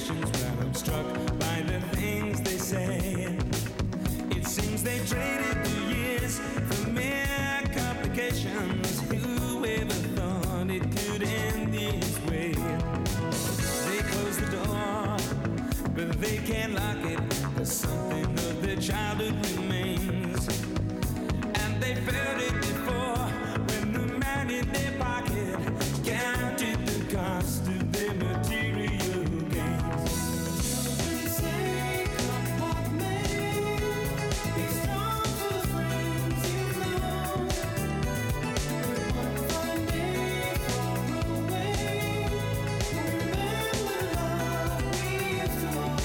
conversations where I'm struck by the things they say. It seems they traded the years for mere complications. Who ever thought it could end this way? They close the door, but they can't lock it, 'cause something of their childhood remains. And they felt it before, when the man in their pocket counted the cost of their material gains. Say, come what may, be strong to the friends you know. One fine day far away, remember love we used to own.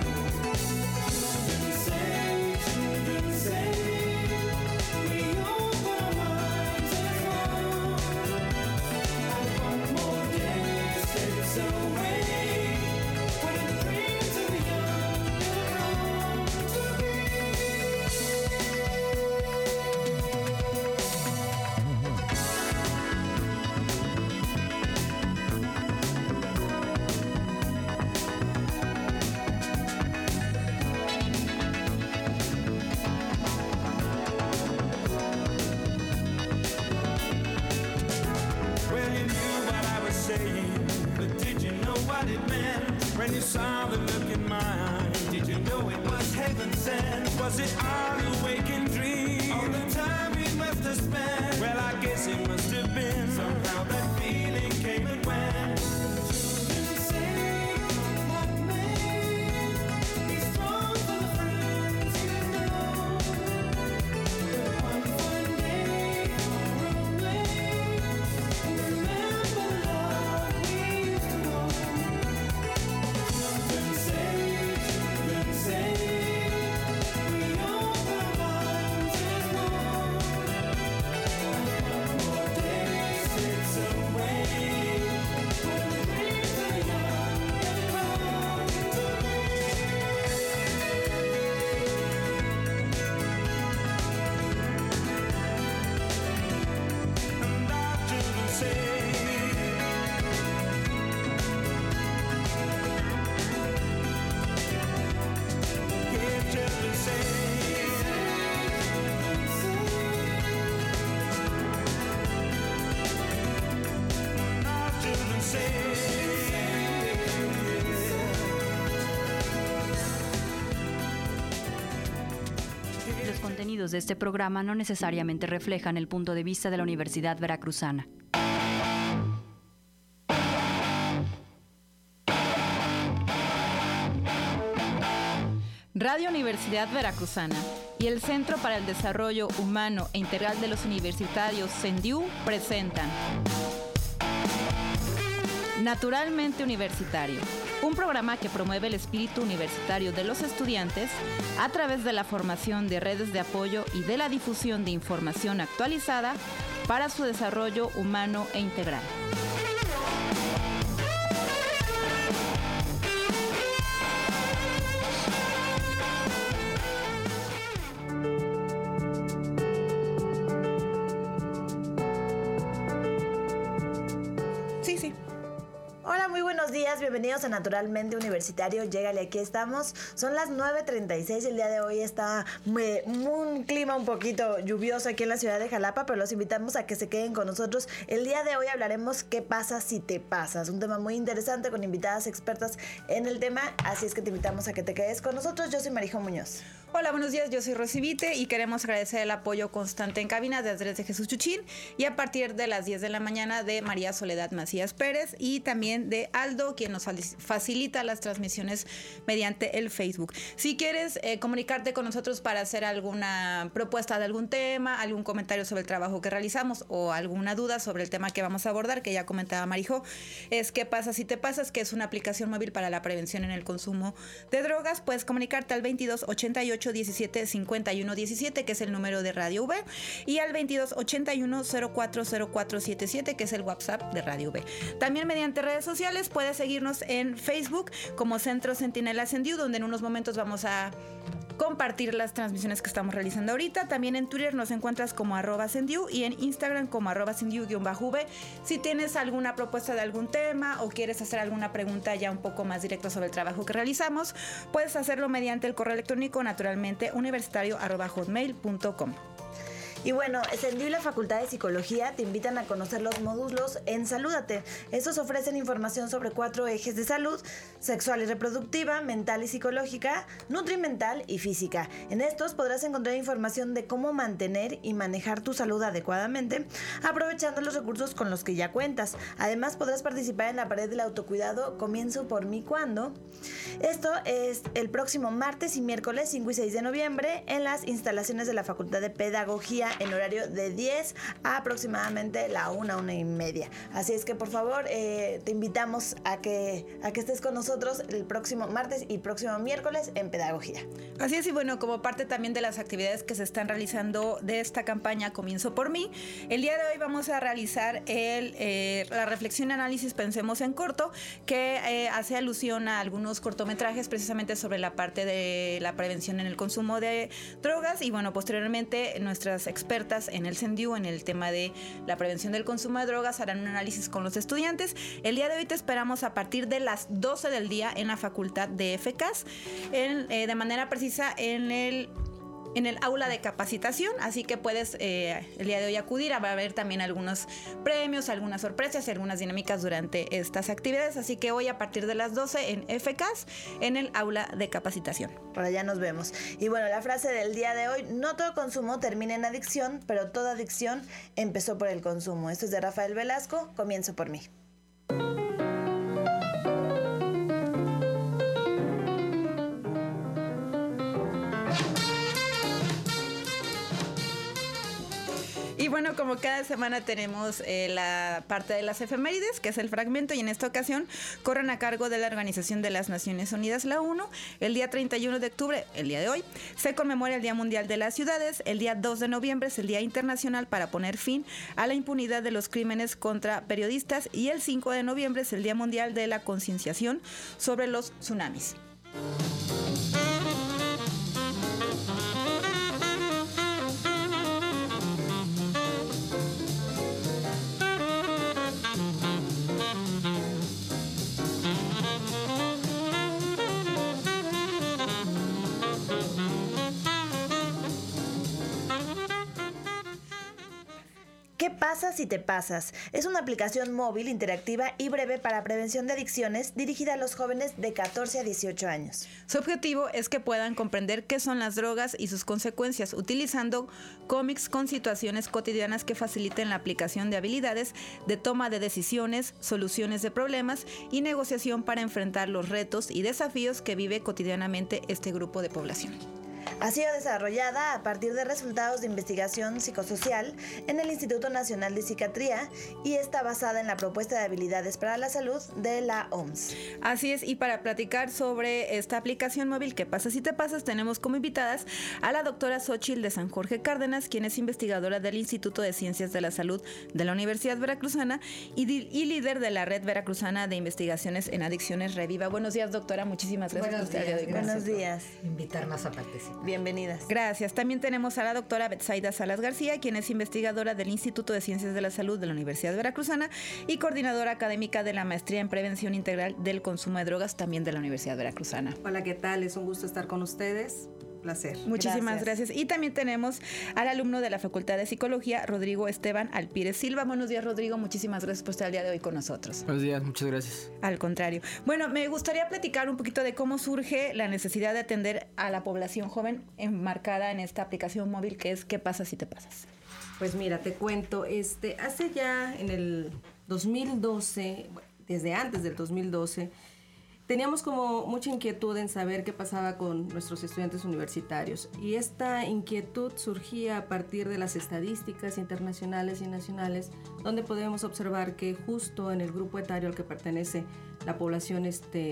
Children say, we open our minds and flow. One more day slips away, when the dreams of the young grow to be. Well, you knew what I was saying, but did you know what it meant? When you saw the look in my eyes, did you know it was heaven sent? Was it all a waking dream? All the time we must have spent? Well, I guess it must have been. Somehow that feeling came and went. Children say, come what may, be strong for the friends you know. One fine day far away, remember love we used to own. Children say, we open our arms and know. One more day slips away, when the dreams of the young grow to be. And our children say, yeah, children say, our children say. Los contenidos de este programa no necesariamente reflejan el punto de vista de la Universidad Veracruzana. Radio Universidad Veracruzana y el Centro para el Desarrollo Humano e Integral de los Universitarios, CENDIU, presentan Naturalmente Universitario, un programa que promueve el espíritu universitario de los estudiantes a través de la formación de redes de apoyo y de la difusión de información actualizada para su desarrollo humano e integral. Sí. Hola, muy buenos días, bienvenidos a Naturalmente Universitario, llégale, aquí estamos, son las 9:36, el día de hoy está un clima un poquito lluvioso aquí en la ciudad de Jalapa, pero los invitamos a que se queden con nosotros. El día de hoy hablaremos qué pasa si te pasas, un tema muy interesante con invitadas expertas en el tema, así es que te invitamos a que te quedes con nosotros. Yo soy Marijo Muñoz. Hola, buenos días, yo soy Rosy Vite y queremos agradecer el apoyo constante en cabina de Andrés de Jesús Chuchín y a partir de las 10 de la mañana de María Soledad Macías Pérez y también de Aldo, quien nos facilita las transmisiones mediante el Facebook. Si quieres comunicarte con nosotros para hacer alguna propuesta de algún tema, algún comentario sobre el trabajo que realizamos o alguna duda sobre el tema que vamos a abordar, que ya comentaba Marijo, es ¿Qué pasa si te pasas?, que es una aplicación móvil para la prevención en el consumo de drogas. Puedes comunicarte al 22 88 17 51 17, que es el número de Radio V, y al 22 81 04 04 77, que es el WhatsApp de Radio V. También mediante redes sociales puedes seguirnos en Facebook como Centro Centinela CENDIU, donde en unos momentos vamos a compartir las transmisiones que estamos realizando ahorita. También en Twitter nos encuentras como @sendiu y en Instagram como @sendiu_v. Si tienes alguna propuesta de algún tema o quieres hacer alguna pregunta ya un poco más directa sobre el trabajo que realizamos, puedes hacerlo mediante el correo electrónico naturalmente universitario@hotmail.com. Y bueno, Sendiu y la Facultad de Psicología te invitan a conocer los módulos en Salúdate. Estos ofrecen información sobre 4 ejes de salud: sexual y reproductiva, mental y psicológica, nutrimental y física. En estos podrás encontrar información de cómo mantener y manejar tu salud adecuadamente, aprovechando los recursos con los que ya cuentas. Además, podrás participar en la pared del autocuidado Comienzo por mí cuando. Esto es el próximo martes y miércoles 5 y 6 de noviembre en las instalaciones de la Facultad de Pedagogía en horario de 10 a aproximadamente la 1:30. Así es que por favor te invitamos a que estés con nosotros el próximo martes y próximo miércoles en Pedagogía. Así es, y bueno, como parte también de las actividades que se están realizando de esta campaña Comienzo por mí, el día de hoy vamos a realizar la reflexión y análisis Pensemos en Corto, que hace alusión a algunos cortometrajes precisamente sobre la parte de la prevención en el consumo de drogas. Y bueno, posteriormente nuestras expertas en el Sendiu en el tema de la prevención del consumo de drogas harán un análisis con los estudiantes. El día de hoy te esperamos a partir de las 12 del día en la Facultad de FCAS, de manera precisa en el aula de capacitación, así que puedes el día de hoy acudir. Va a haber también algunos premios, algunas sorpresas y algunas dinámicas durante estas actividades, así que hoy a partir de las 12 en FCAS, en el aula de capacitación. Por allá nos vemos. Y bueno, la frase del día de hoy: no todo consumo termina en adicción, pero toda adicción empezó por el consumo. Esto es de Rafael Velasco, Comienzo por mí. Y bueno, como cada semana tenemos la parte de las efemérides, que es el fragmento, y en esta ocasión corren a cargo de la Organización de las Naciones Unidas, la ONU. El día 31 de octubre, el día de hoy, se conmemora el Día Mundial de las Ciudades. El día 2 de noviembre es el Día Internacional para poner fin a la impunidad de los crímenes contra periodistas, y el 5 de noviembre es el Día Mundial de la Concienciación sobre los tsunamis. ¿Qué pasa si te pasas? Es una aplicación móvil, interactiva y breve para prevención de adicciones dirigida a los jóvenes de 14 a 18 años. Su objetivo es que puedan comprender qué son las drogas y sus consecuencias, utilizando cómics con situaciones cotidianas que faciliten la aplicación de habilidades de toma de decisiones, soluciones de problemas y negociación para enfrentar los retos y desafíos que vive cotidianamente este grupo de población. Ha sido desarrollada a partir de resultados de investigación psicosocial en el Instituto Nacional de Psiquiatría y está basada en la propuesta de habilidades para la salud de la OMS. Así es, y para platicar sobre esta aplicación móvil, ¿Qué pasa si te pasas?, tenemos como invitadas a la doctora Xochitl de San Jorge Cárdenas, quien es investigadora del Instituto de Ciencias de la Salud de la Universidad Veracruzana y líder de la Red Veracruzana de Investigaciones en Adicciones, Reviva. Buenos días, doctora, muchísimas gracias por estar hoy. Buenos días. Invitarnos a participar. Bienvenidas. Gracias. También tenemos a la doctora Betsaida Salas García, quien es investigadora del Instituto de Ciencias de la Salud de la Universidad Veracruzana y coordinadora académica de la Maestría en Prevención Integral del Consumo de Drogas, también de la Universidad Veracruzana. Hola, ¿qué tal? Es un gusto estar con ustedes. Placer. Muchísimas gracias. Y también tenemos al alumno de la Facultad de Psicología, Rodrigo Esteban Alpírez Silva. Buenos días, Rodrigo. Muchísimas gracias por estar el día de hoy con nosotros. Buenos días, muchas gracias. Al contrario. Bueno, me gustaría platicar un poquito de cómo surge la necesidad de atender a la población joven enmarcada en esta aplicación móvil que es ¿Qué pasa si te pasas? Pues mira, te cuento, hace ya en el 2012, desde antes del 2012, teníamos como mucha inquietud en saber qué pasaba con nuestros estudiantes universitarios, y esta inquietud surgía a partir de las estadísticas internacionales y nacionales, donde podemos observar que justo en el grupo etario al que pertenece la población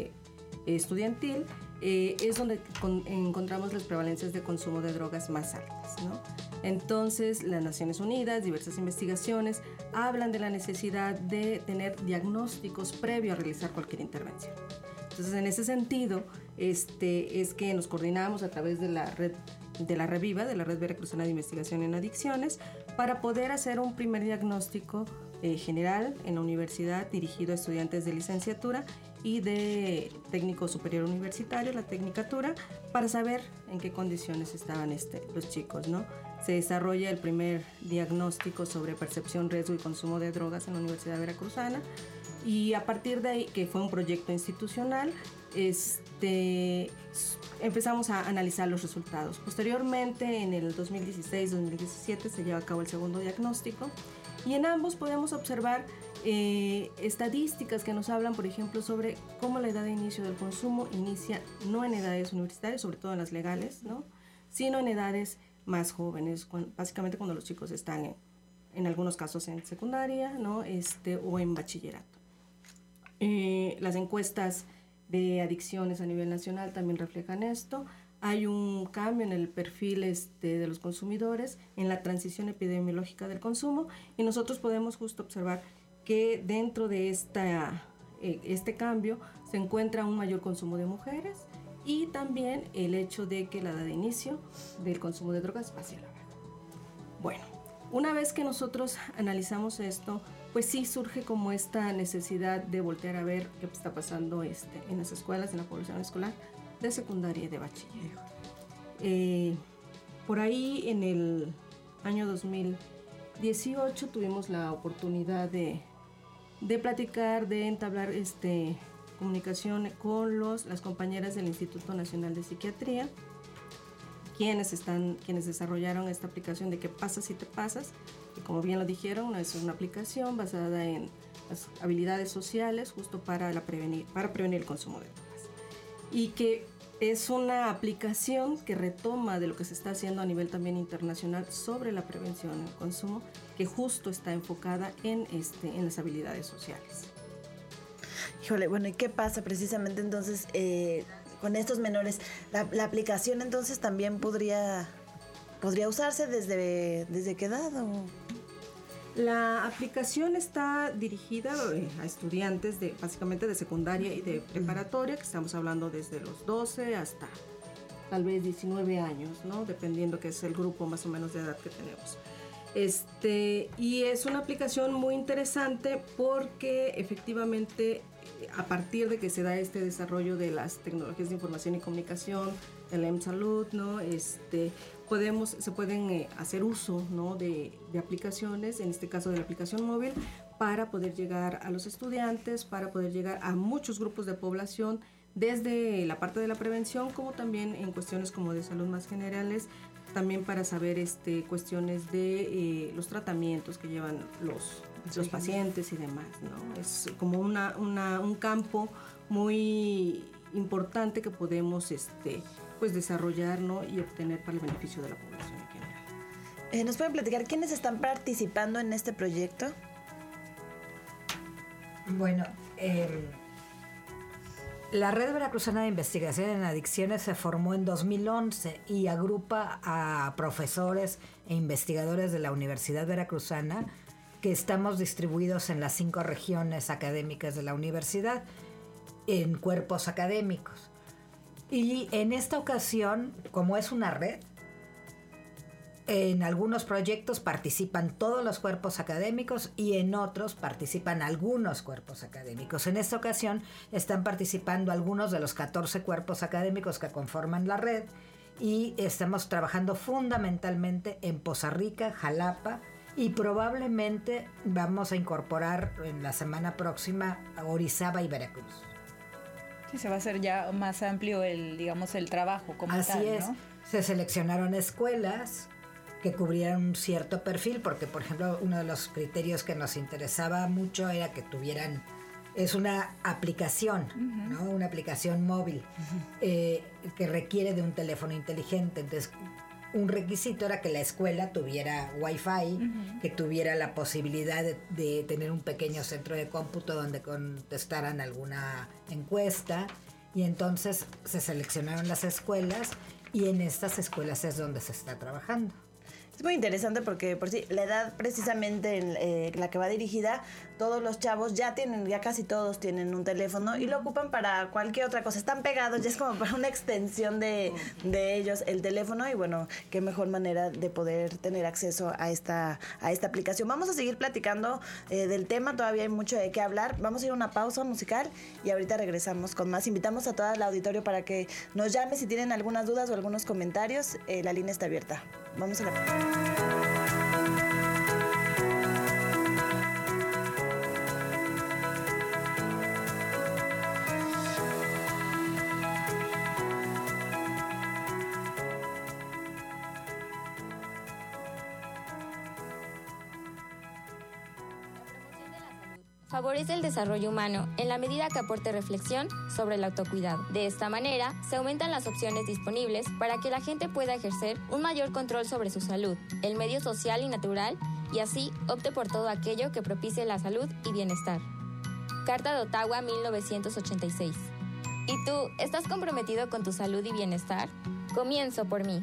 estudiantil es donde encontramos las prevalencias de consumo de drogas más altas, ¿no? Entonces, las Naciones Unidas, diversas investigaciones, hablan de la necesidad de tener diagnósticos previo a realizar cualquier intervención. Entonces, en ese sentido, es que nos coordinamos a través de la red de la REVIVA, de la Red Veracruzana de Investigación en Adicciones, para poder hacer un primer diagnóstico general en la universidad dirigido a estudiantes de licenciatura y de técnico superior universitario, la tecnicatura, para saber en qué condiciones estaban los chicos, ¿no? Se desarrolla el primer diagnóstico sobre percepción, riesgo y consumo de drogas en la Universidad Veracruzana, y a partir de ahí, que fue un proyecto institucional, empezamos a analizar los resultados. Posteriormente, en el 2016-2017, se lleva a cabo el segundo diagnóstico, y en ambos podemos observar estadísticas que nos hablan, por ejemplo, sobre cómo la edad de inicio del consumo inicia no en edades universitarias, sobre todo en las legales, ¿no?, sino en edades más jóvenes, básicamente cuando los chicos están en algunos casos en secundaria, ¿no?, o en bachillerato. Las encuestas de adicciones a nivel nacional también reflejan esto. Hay un cambio en el perfil de los consumidores, en la transición epidemiológica del consumo, y nosotros podemos justo observar que dentro de este cambio se encuentra un mayor consumo de mujeres, y también el hecho de que la edad de inicio del consumo de drogas va hacia la baja. Bueno, una vez que nosotros analizamos esto, pues sí surge como esta necesidad de voltear a ver qué está pasando en las escuelas, en la población escolar de secundaria y de bachillerato. Por ahí en el año 2018 tuvimos la oportunidad de platicar, de entablar comunicación con las compañeras del Instituto Nacional de Psiquiatría, quienes desarrollaron esta aplicación de ¿Qué pasa si te pasas? Que, como bien lo dijeron, es una aplicación basada en las habilidades sociales justo para prevenir el consumo de drogas, y que es una aplicación que retoma de lo que se está haciendo a nivel también internacional sobre la prevención del consumo, que justo está enfocada en las habilidades sociales. Híjole, bueno, ¿y qué pasa precisamente entonces con estos menores? La aplicación entonces también podría usarse desde qué edad, ¿o? La aplicación está dirigida a estudiantes básicamente de secundaria y de preparatoria, que estamos hablando desde los 12 hasta tal vez 19 años, ¿no?, dependiendo que es el grupo más o menos de edad que tenemos. Y es una aplicación muy interesante porque efectivamente, a partir de que se da este desarrollo de las tecnologías de información y comunicación, el M-Salud, ¿no?, se pueden hacer uso, ¿no?, de aplicaciones, en este caso de la aplicación móvil, para poder llegar a los estudiantes, para poder llegar a muchos grupos de población, desde la parte de la prevención, como también en cuestiones como de salud más generales, también para saber cuestiones de los tratamientos que llevan los pacientes y demás, ¿no? Es como un campo muy importante que podemos pues desarrollar, ¿no?, y obtener para el beneficio de la población en general. ¿Nos pueden platicar quiénes están participando en este proyecto? Bueno, la Red Veracruzana de Investigación en Adicciones se formó en 2011 y agrupa a profesores e investigadores de la Universidad Veracruzana, que estamos distribuidos en las 5 regiones académicas de la universidad, en cuerpos académicos. Y en esta ocasión, como es una red, en algunos proyectos participan todos los cuerpos académicos y en otros participan algunos cuerpos académicos. En esta ocasión están participando algunos de los 14 cuerpos académicos que conforman la red, y estamos trabajando fundamentalmente en Poza Rica, Jalapa, y probablemente vamos a incorporar en la semana próxima a Orizaba y Veracruz. Sí, se va a hacer ya más amplio el trabajo como tal, ¿no? Así es. Se seleccionaron escuelas que cubrieran un cierto perfil, porque, por ejemplo, uno de los criterios que nos interesaba mucho era que tuvieran, es una aplicación, ¿no?, una aplicación móvil, que requiere de un teléfono inteligente. Entonces, un requisito era que la escuela tuviera Wi-Fi, que tuviera la posibilidad de tener un pequeño centro de cómputo donde contestaran alguna encuesta, y entonces se seleccionaron las escuelas, y en estas escuelas es donde se está trabajando. Es muy interesante porque por sí la edad precisamente en la que va dirigida todos los chavos ya casi todos tienen un teléfono y lo ocupan para cualquier otra cosa. Están pegados, ya es como para una extensión de ellos el teléfono y bueno, qué mejor manera de poder tener acceso a esta aplicación. Vamos a seguir platicando del tema, todavía hay mucho de qué hablar. Vamos a ir a una pausa musical y ahorita regresamos con más. Invitamos a todo el auditorio para que nos llame si tienen algunas dudas o algunos comentarios. La línea está abierta. Vamos a la pausa. Favorece el desarrollo humano en la medida que aporte reflexión sobre el autocuidado. De esta manera, se aumentan las opciones disponibles para que la gente pueda ejercer un mayor control sobre su salud, el medio social y natural, y así opte por todo aquello que propicie la salud y bienestar. Carta de Ottawa, 1986. ¿Y tú, estás comprometido con tu salud y bienestar? Comienzo por mí.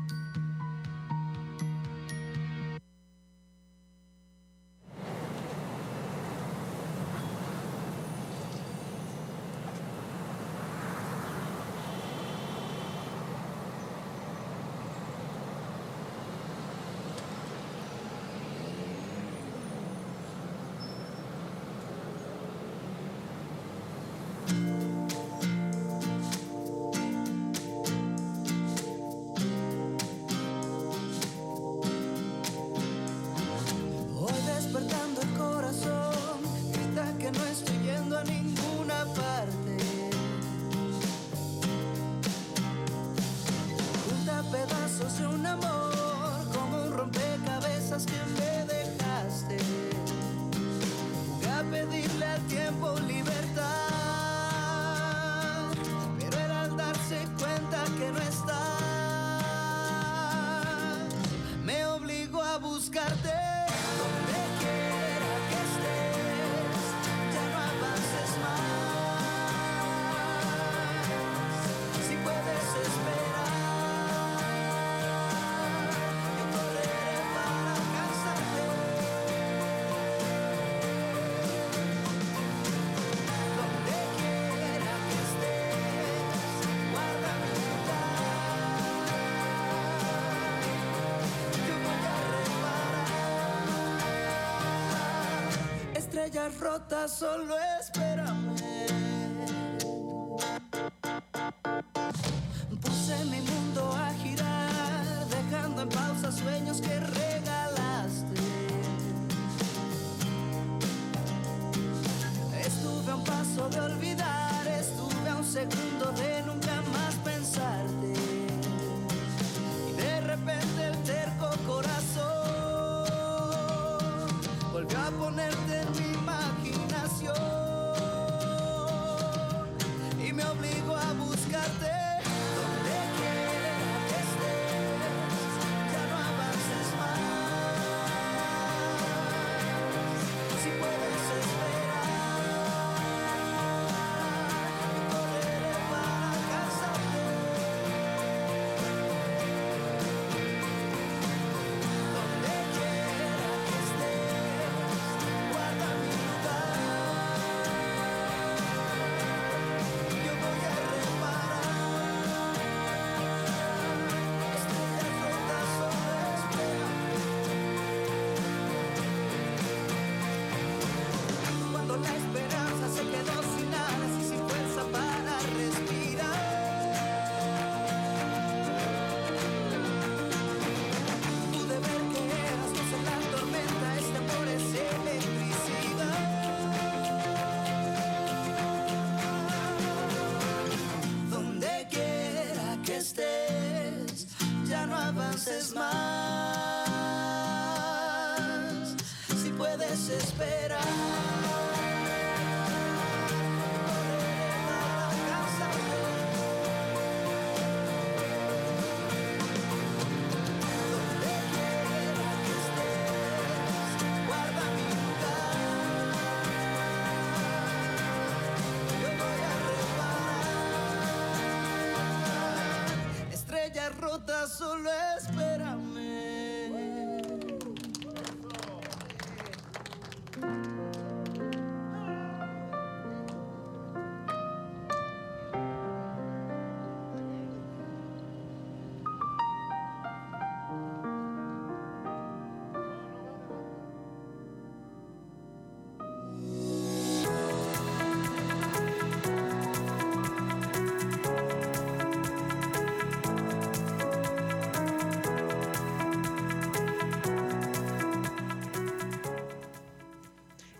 Estrellas rotas, solo espérame. Puse mi mundo a girar, dejando en pausa sueños que regalaste. Estuve a un paso de olvidar, estuve a un segundo de nunca más pensarte. Y de repente el terco corazón volvió a ponerte en mi imaginación y me obligó a buscarte donde quiera que estés. Ya no avances más, si puedes esperar, yo correré para alcanzarte. Donde quiera que estés, guarda mi lugar. Yo voy a reparar. Estrellas rotas, solo espérame. Cuando la esperanza se quedó sin alas y sin fuerza para respirar, pude ver que eras luz en la tormenta, este amor es electricidad. Donde quiera que estés, ya no avances más, si puedes esperar. Correré para alcanzarte. Donde quiera que estés, guarda mi lugar. Yo voy a reparar. Estrellas rotas, solo espérame.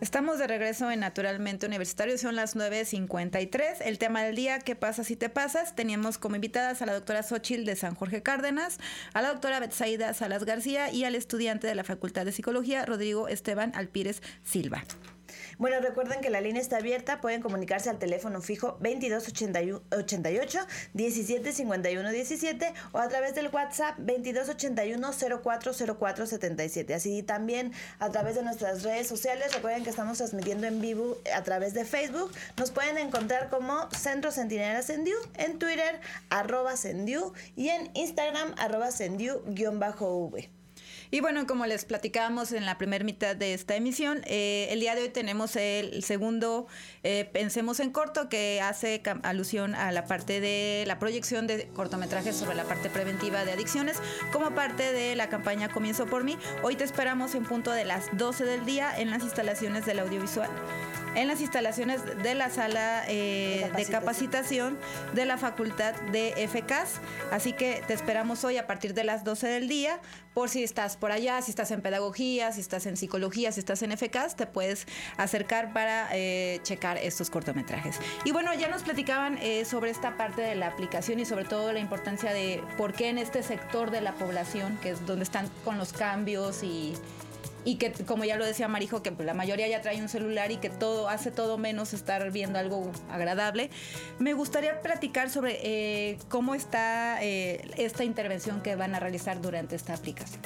Estamos de regreso en Naturalmente Universitario, son las 9:53. El tema del día, ¿qué pasa si te pasas? Teníamos como invitadas a la doctora Xochitl de San Jorge Cárdenas, a la doctora Betsaida Salas García y al estudiante de la Facultad de Psicología, Rodrigo Esteban Alpírez Silva. Bueno, recuerden que la línea está abierta, pueden comunicarse al teléfono fijo 2288-1751-17 o a través del WhatsApp 2281-040477. Así también a través de nuestras redes sociales, recuerden que estamos transmitiendo en vivo a través de Facebook. Nos pueden encontrar como Centro Centinela Sendiu, en Twitter @Sendiu y en Instagram @Sendiu_V. Y bueno, como les platicábamos en la primera mitad de esta emisión, el día de hoy tenemos el segundo Pensemos en Corto, que hace alusión a la parte de la proyección de cortometrajes sobre la parte preventiva de adicciones como parte de la campaña Comienzo por mí. Hoy te esperamos en punto de las 12 del día en las instalaciones del audiovisual, en las instalaciones de la sala de capacitación de la Facultad de FCAS. Así que te esperamos hoy a partir de las 12 del día. Por si estás por allá, si estás en pedagogía, si estás en psicología, si estás en FCAS, te puedes acercar para checar estos cortometrajes. Y bueno, ya nos platicaban sobre esta parte de la aplicación y sobre todo la importancia de por qué en este sector de la población, que es donde están con los cambios y que, como ya lo decía Marijo, que la mayoría ya trae un celular y que hace todo menos estar viendo algo agradable. Me gustaría platicar sobre cómo está esta intervención que van a realizar durante esta aplicación.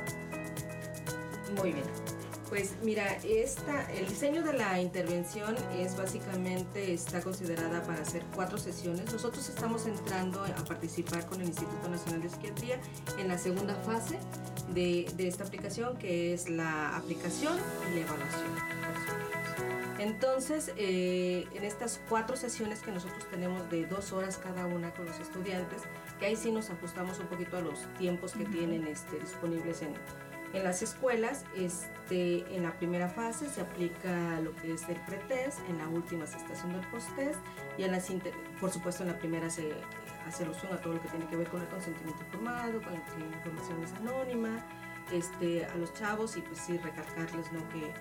Muy bien. Pues mira, el diseño de la intervención es básicamente, está considerada para hacer 4 sesiones. Nosotros estamos entrando a participar con el Instituto Nacional de Psiquiatría en la segunda fase de esta aplicación, que es la aplicación y la evaluación. Entonces, en estas 4 sesiones que nosotros tenemos de 2 horas cada una con los estudiantes, que ahí sí nos ajustamos un poquito a los tiempos que tienen disponibles en las escuelas. En la primera fase se aplica lo que es el pretest, en la última se está haciendo el posttest y por supuesto en la primera se hace alusión a todo lo que tiene que ver con el consentimiento informado, con la información es anónima, a los chavos, y pues sí recalcarles, ¿no?, que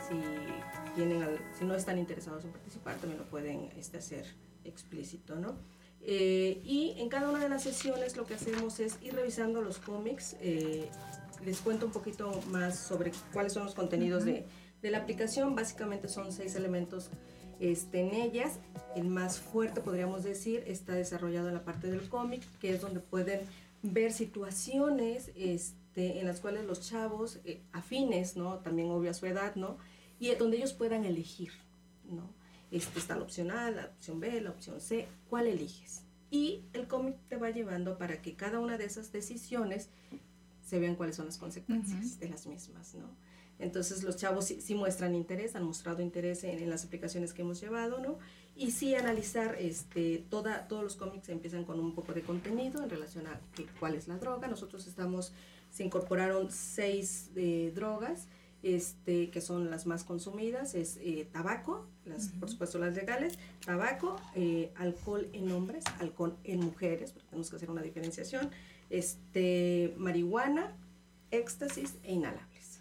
si no están interesados en participar también lo pueden hacer explícito, ¿no? Y en cada una de las sesiones lo que hacemos es ir revisando los cómics. Les cuento un poquito más sobre cuáles son los contenidos de la aplicación. Básicamente son 6 elementos en ellas. El más fuerte, podríamos decir, está desarrollado en la parte del cómic, que es donde pueden ver situaciones en las cuales los chavos afines, ¿no?, también obvio a su edad, ¿no?, y donde ellos puedan elegir, ¿no? Está la opción A, la opción B, la opción C, ¿cuál eliges? Y el cómic te va llevando para que cada una de esas decisiones se vean cuáles son las consecuencias de las mismas, ¿no? Entonces los chavos sí muestran interés, han mostrado interés en las aplicaciones que hemos llevado, ¿no? Y sí analizar, todos los cómics empiezan con un poco de contenido en relación a cuál es la droga. Nosotros se incorporaron 6 drogas, que son las más consumidas, es tabaco, por supuesto las legales, tabaco, alcohol en hombres, alcohol en mujeres, porque tenemos que hacer una diferenciación, marihuana, éxtasis e inhalables.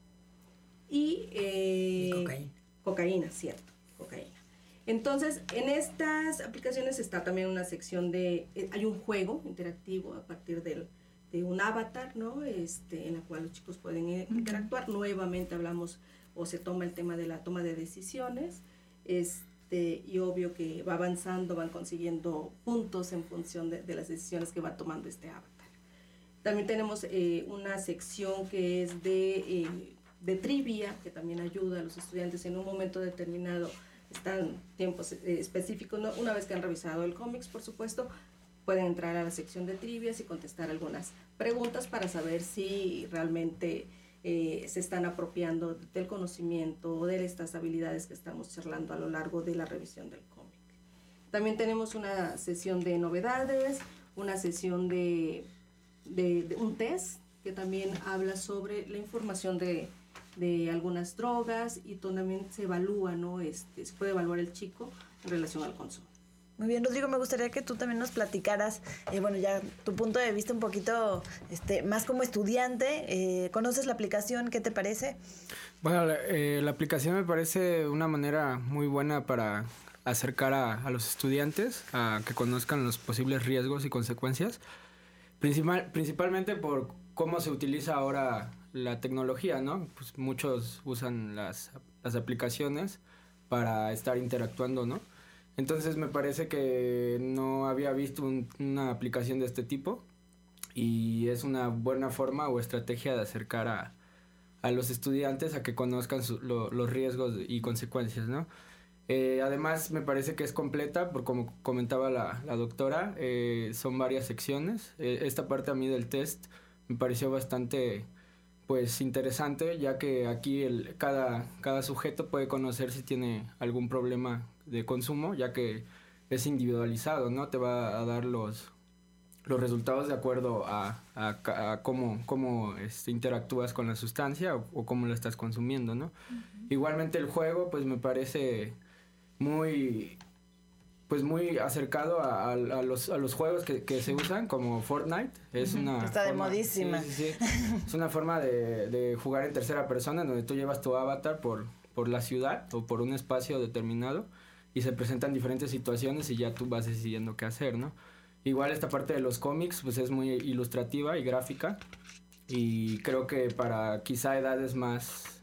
Y cocaína, cierto, cocaína. Entonces, en estas aplicaciones está también una sección hay un juego interactivo a partir de un avatar, ¿no? En la cual los chicos pueden interactuar. Nuevamente hablamos o se toma el tema de la toma de decisiones, y obvio que va avanzando, van consiguiendo puntos en función de las decisiones que va tomando este avatar. También tenemos una sección que es de trivia, que también ayuda a los estudiantes en un momento determinado, están tiempos específicos, ¿no? Una vez que han revisado el cómics, por supuesto, pueden entrar a la sección de trivias y contestar algunas preguntas para saber si realmente se están apropiando del conocimiento o de estas habilidades que estamos charlando a lo largo de la revisión del cómic. También tenemos una sesión de novedades, una sesión de un test que también habla sobre la información de algunas drogas y también se evalúa, ¿no? Se puede evaluar el chico en relación al consumo. Muy bien, Rodrigo, me gustaría que tú también nos platicaras, bueno, ya tu punto de vista un poquito más como estudiante. ¿Conoces la aplicación? ¿Qué te parece? Bueno, la aplicación me parece una manera muy buena para acercar a los estudiantes a que conozcan los posibles riesgos y consecuencias, principalmente por cómo se utiliza ahora la tecnología, ¿no? Pues muchos usan las aplicaciones para estar interactuando, ¿no? Entonces me parece que no había visto una aplicación de este tipo y es una buena forma o estrategia de acercar a los estudiantes a que conozcan los riesgos y consecuencias, ¿no? Además me parece que es completa, por como comentaba la doctora, son varias secciones. Esta parte a mí del test me pareció bastante pues interesante, ya que aquí cada sujeto puede conocer si tiene algún problema de consumo, ya que es individualizado, ¿no? Te va a dar los resultados de acuerdo a cómo interactúas con la sustancia o cómo la estás consumiendo, ¿no? Uh-huh. Igualmente el juego pues me parece muy acercado a los juegos que se usan, como Fortnite. Es una está de modísima. Sí. Es una forma de jugar en tercera persona, donde tú llevas tu avatar por la ciudad o por un espacio determinado y se presentan diferentes situaciones y ya tú vas decidiendo qué hacer, ¿no? Igual esta parte de los cómics pues es muy ilustrativa y gráfica y creo que para quizá edades más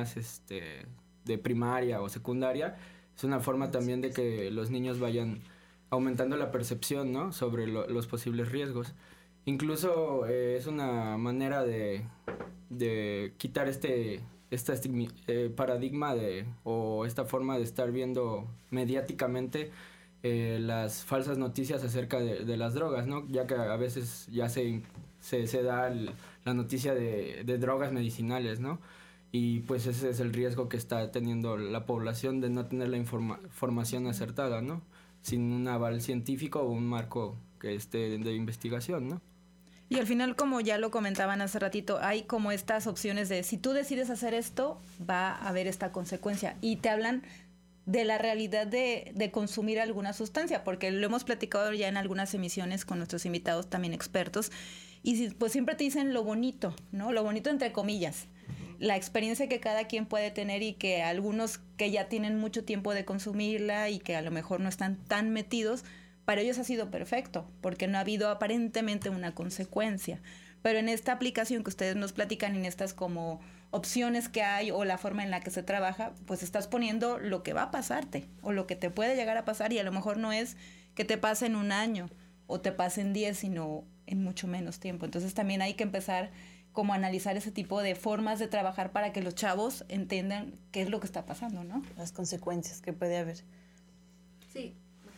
de primaria o secundaria es una forma también de que los niños vayan aumentando la percepción, ¿no? Sobre los posibles riesgos. Incluso es una manera de quitar este paradigma o esta forma de estar viendo mediáticamente las falsas noticias acerca de las drogas, ¿no? Ya que a veces ya se da la noticia de drogas medicinales, ¿no? Y pues ese es el riesgo que está teniendo la población de no tener la información acertada, ¿no? Sin un aval científico o un marco que esté de investigación, ¿no? Y al final, como ya lo comentaban hace ratito, hay como estas opciones de si tú decides hacer esto, va a haber esta consecuencia. Y te hablan de la realidad de consumir alguna sustancia, porque lo hemos platicado ya en algunas emisiones con nuestros invitados también expertos, y pues siempre te dicen lo bonito, ¿no? Lo bonito entre comillas. La experiencia que cada quien puede tener y que algunos que ya tienen mucho tiempo de consumirla y que a lo mejor no están tan metidos, para ellos ha sido perfecto, porque no ha habido aparentemente una consecuencia. Pero en esta aplicación que ustedes nos platican, en estas como opciones que hay o la forma en la que se trabaja, pues estás poniendo lo que va a pasarte o lo que te puede llegar a pasar y a lo mejor no es que te pase en un año o te pase en 10, sino en mucho menos tiempo. Entonces también hay que empezar como analizar ese tipo de formas de trabajar para que los chavos entiendan qué es lo que está pasando, ¿no? Las consecuencias que puede haber. Sí.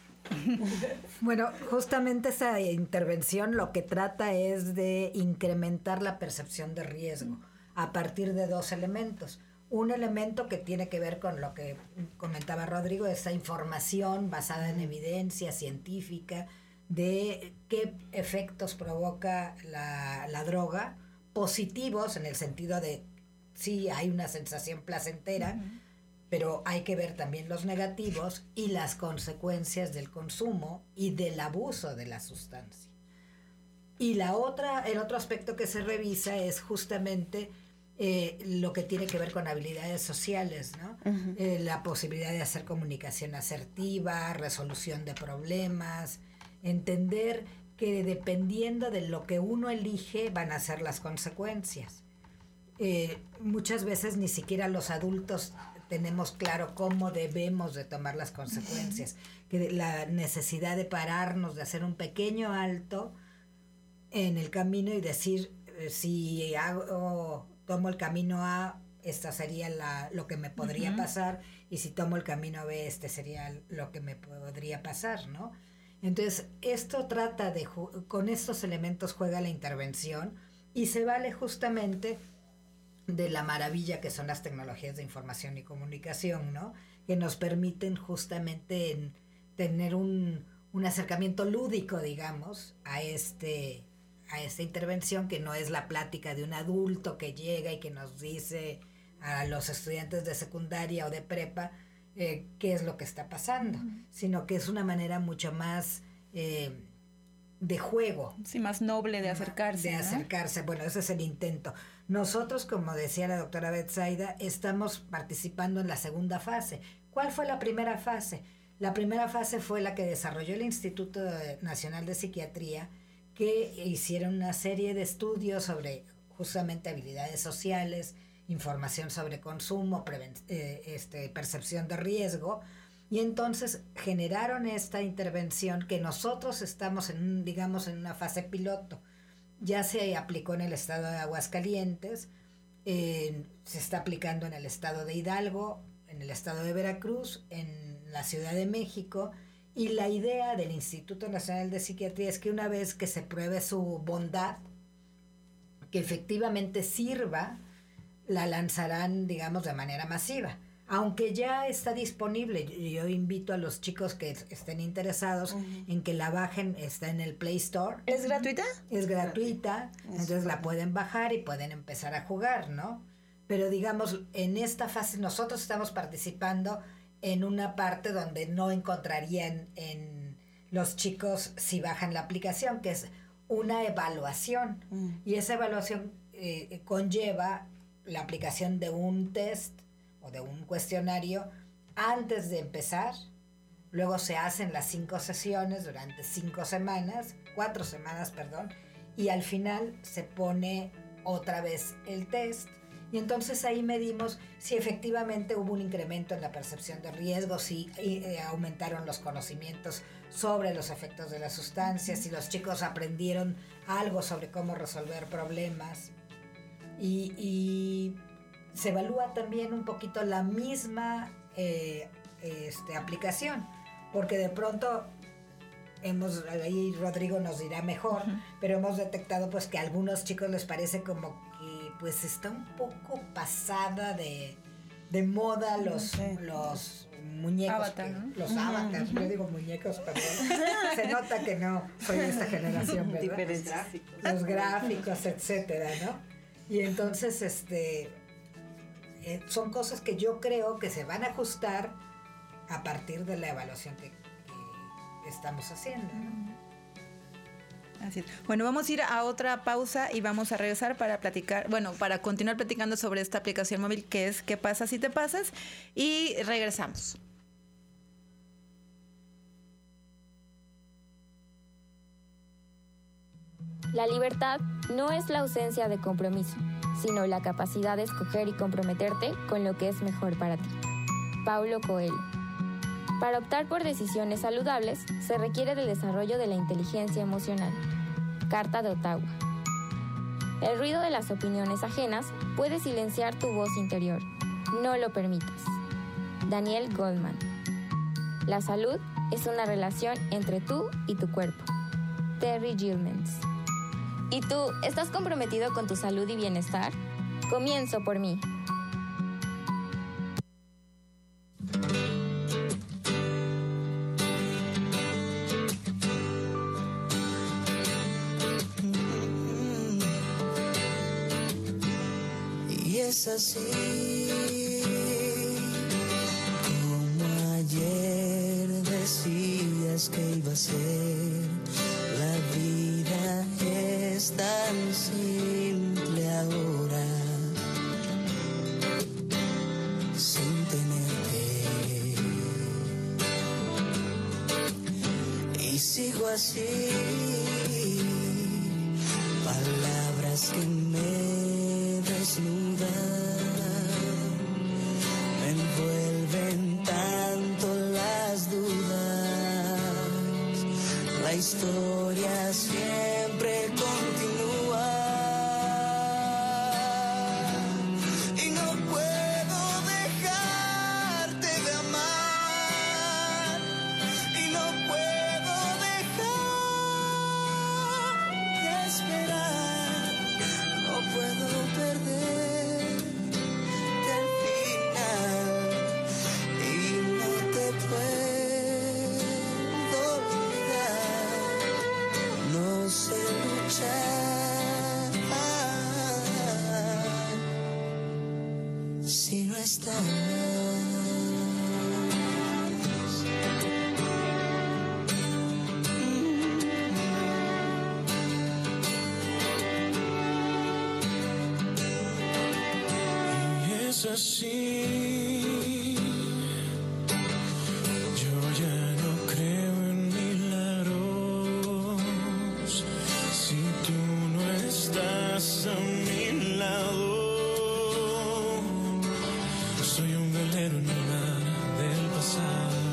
Bueno, justamente esa intervención lo que trata es de incrementar la percepción de riesgo a partir de dos elementos. Un elemento que tiene que ver con lo que comentaba Rodrigo, esa información basada en evidencia científica de qué efectos provoca la droga, positivos en el sentido de sí hay una sensación placentera, pero hay que ver también los negativos y las consecuencias del consumo y del abuso de la sustancia. Y el otro aspecto que se revisa es justamente lo que tiene que ver con habilidades sociales, ¿no? La posibilidad de hacer comunicación asertiva, resolución de problemas, entender que dependiendo de lo que uno elige van a ser las consecuencias. Muchas veces ni siquiera los adultos tenemos claro cómo debemos de tomar las consecuencias, que la necesidad de pararnos, de hacer un pequeño alto en el camino y decir, si tomo el camino A, esta sería lo que me podría pasar, y si tomo el camino B, este sería lo que me podría pasar, ¿no? Entonces, esto trata con estos elementos juega la intervención y se vale justamente de la maravilla que son las tecnologías de información y comunicación, ¿no? Que nos permiten justamente tener un acercamiento lúdico, digamos, a esta intervención, que no es la plática de un adulto que llega y que nos dice a los estudiantes de secundaria o de prepa, qué es lo que está pasando, sino que es una manera mucho más de juego. Sí, más noble de acercarse. De acercarse, bueno, ese es el intento. Nosotros, como decía la doctora Betsaida, estamos participando en la segunda fase. ¿Cuál fue la primera fase? La primera fase fue la que desarrolló el Instituto Nacional de Psiquiatría, que hicieron una serie de estudios sobre justamente habilidades sociales, información sobre consumo, percepción de riesgo, y entonces generaron esta intervención que nosotros estamos en una fase piloto. Ya se aplicó en el estado de Aguascalientes, se está aplicando en el estado de Hidalgo, en el estado de Veracruz, en la Ciudad de México, y la idea del Instituto Nacional de Psiquiatría es que una vez que se pruebe su bondad, que efectivamente sirva, la lanzarán, digamos, de manera masiva. Aunque ya está disponible, yo invito a los chicos que estén interesados en que la bajen, está en el Play Store. ¿Es gratuita? Es gratuita, entonces la pueden bajar y pueden empezar a jugar, ¿no? Pero digamos, en esta fase nosotros estamos participando en una parte donde no encontrarían en los chicos si bajan la aplicación, que es una evaluación. Y esa evaluación conlleva la aplicación de un test o de un cuestionario antes de empezar. Luego se hacen las 5 sesiones durante 4 semanas, y al final se pone otra vez el test. Y entonces ahí medimos si efectivamente hubo un incremento en la percepción de riesgo, si aumentaron los conocimientos sobre los efectos de las sustancias, si los chicos aprendieron algo sobre cómo resolver problemas. Y se evalúa también un poquito la misma aplicación, porque de pronto ahí Rodrigo nos dirá mejor, pero hemos detectado pues que a algunos chicos les parece como que pues está un poco pasada de moda los muñecos, Avatar, ¿no? Los avatars, yo digo muñecos, perdón. Se nota que no soy de esta generación, ¿verdad? Los gráficos, etcétera, ¿no? Y entonces son cosas que yo creo que se van a ajustar a partir de la evaluación que estamos haciendo, ¿no? Así es. Bueno, vamos a ir a otra pausa y vamos a regresar para para continuar platicando sobre esta aplicación móvil que es ¿Qué pasa si te pasas? Y regresamos. La libertad no es la ausencia de compromiso, sino la capacidad de escoger y comprometerte con lo que es mejor para ti. Paulo Coelho. Para optar por decisiones saludables, se requiere del desarrollo de la inteligencia emocional. Carta de Ottawa. El ruido de las opiniones ajenas puede silenciar tu voz interior. No lo permitas. Daniel Goleman. La salud es una relación entre tú y tu cuerpo. Terry Gilmans. ¿Y tú, estás comprometido con tu salud y bienestar? Comienzo por mí. Y es así como ayer decías que iba a ser. La vida es tan simple ahora, sin tenerte. Y sigo así, palabras que me desnudan, me envuelven tanto las dudas. La historia siempre continúa y no puedo dejarte de amar, y no puedo dejar de esperar, no puedo perderte al final y no te puedo olvidar. No sé luchar si no estás. es así, yo ya no creo en milagros. Si tú no estás a mi lado, soy un velero en el mar del pasado.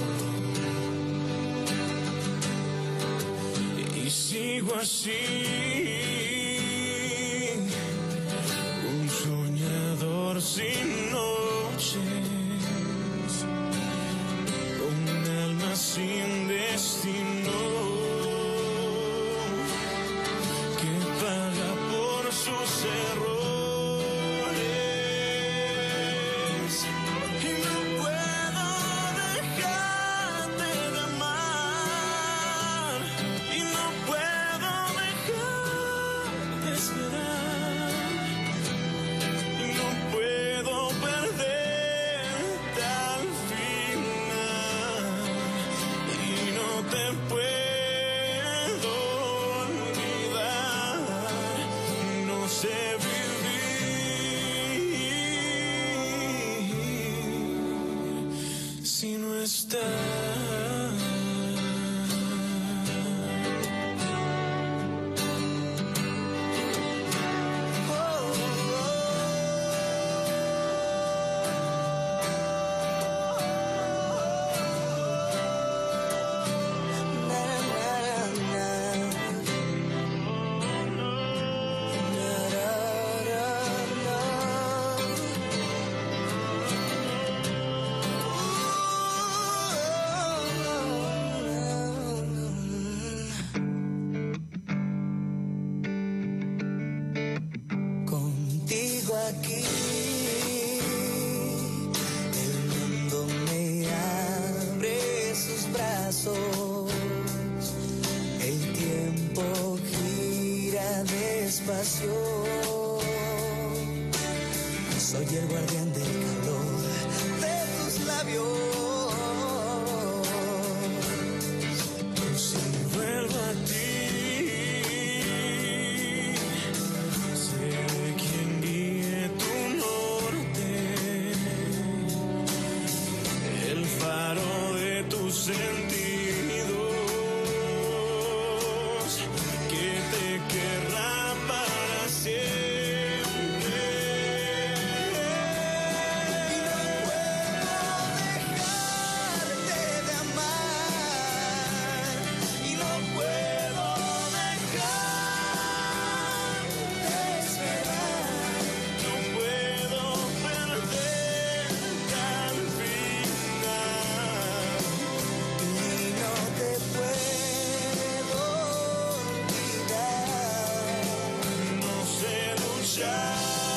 Y sigo así, un soñador sin noches, un alma sin destino, que paga por sus errores. Y no puedo dejarte de amar, y no puedo dejar de esperar, y no puedo perderte al final, y no te puedo olvidar. No sé vivir si no estás. Contigo aquí, el mundo me abre sus brazos, el tiempo gira despacio, soy el guardián del calor de tus labios. Si vuelvo a ti, seré quien guíe tu norte, el faro de tus sentidos, que te querrá para siempre. Y no puedo dejarte de amar, y no puedo dejar de esperar, no puedo perderte al final, y no te puedo olvidar. No sé luchar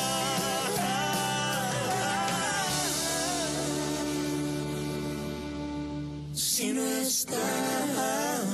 si no estás.